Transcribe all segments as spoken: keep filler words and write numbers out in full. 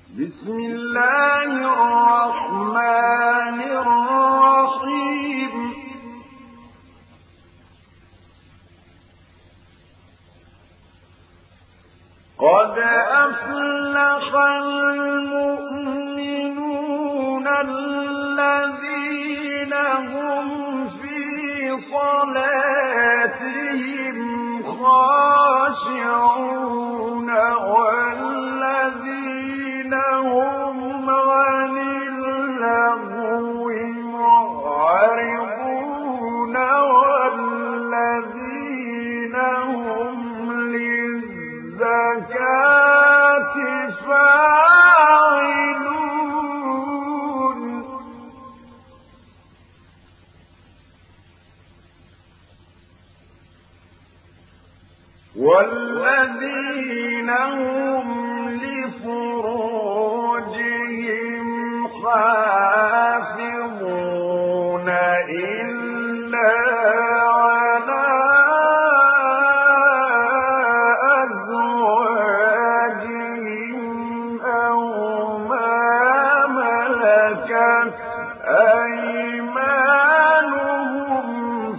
بسم الله الرحمن الرحيم قد أفلح المؤمنون الذين هم في صلاتهم خاشعون والذين هم عن اللغو معرضون والذين هم للزكاة فاعلون والذين هم لفروجهم حافظون إلا على أزواجهم أو ما ملكت أيمانهم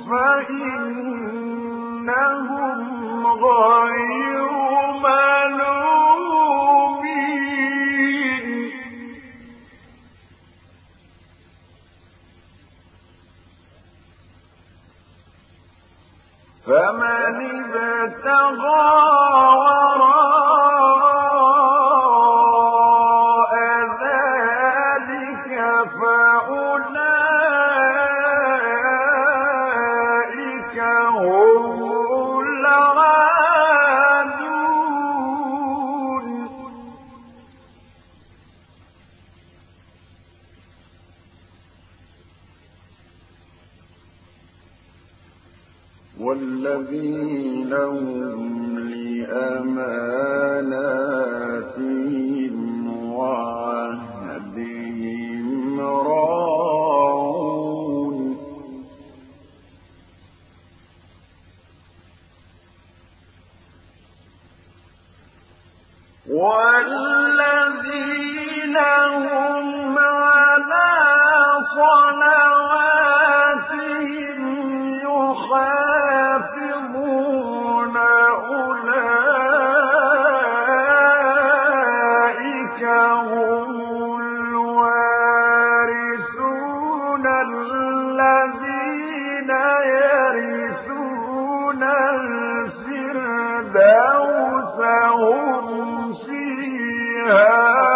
فإنهم غير ملومين فمن ابتغى وراء ذلك فأولئك هم والذين هم لأماناتهم وعهدهم راعون والذين هم على صلواتهم يحافظون أولئك هم الوارثون الذين يرثون الفردوس هم فيها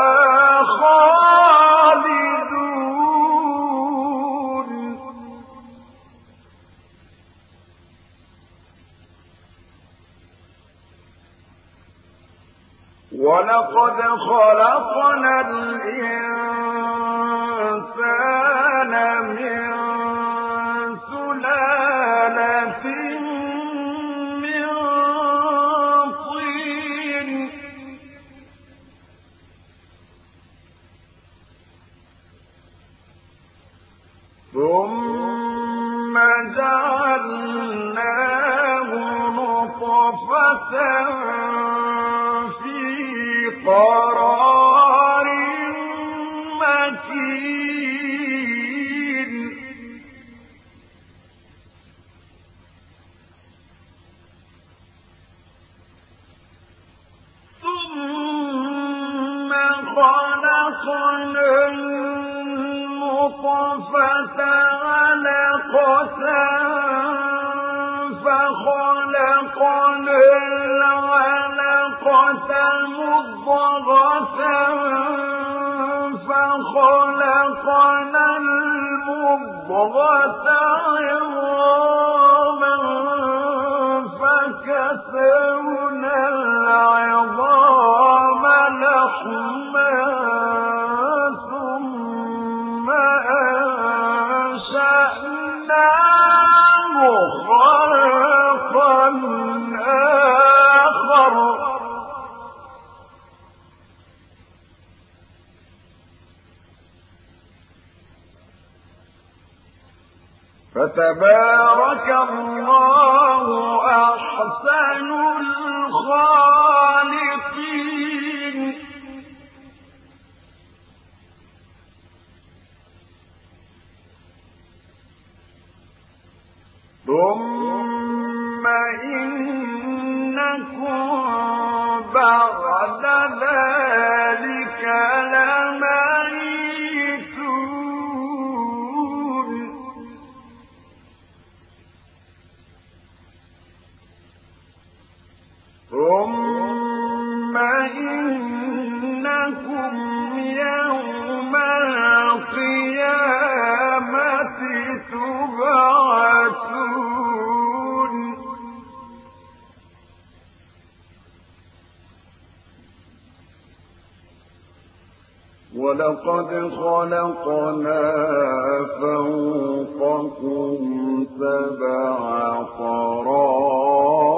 ولقد خلقنا الإنسان من سلالة من طين ثم جعلناه نطفة قرار مكين ثم خلقنا النطفة علقة فخلقنا العلقة مضغة فخلقنا المضغة عظاما فكسونا العظام لحما ثم أنشأناه خلقا آخر فتبارك الله أحسن الخالقين ثم إنكم بعد ذلك لميتون ثم إنكم يوم القيامة تبعثون ولقد خلقنا فوقكم سبع طرائق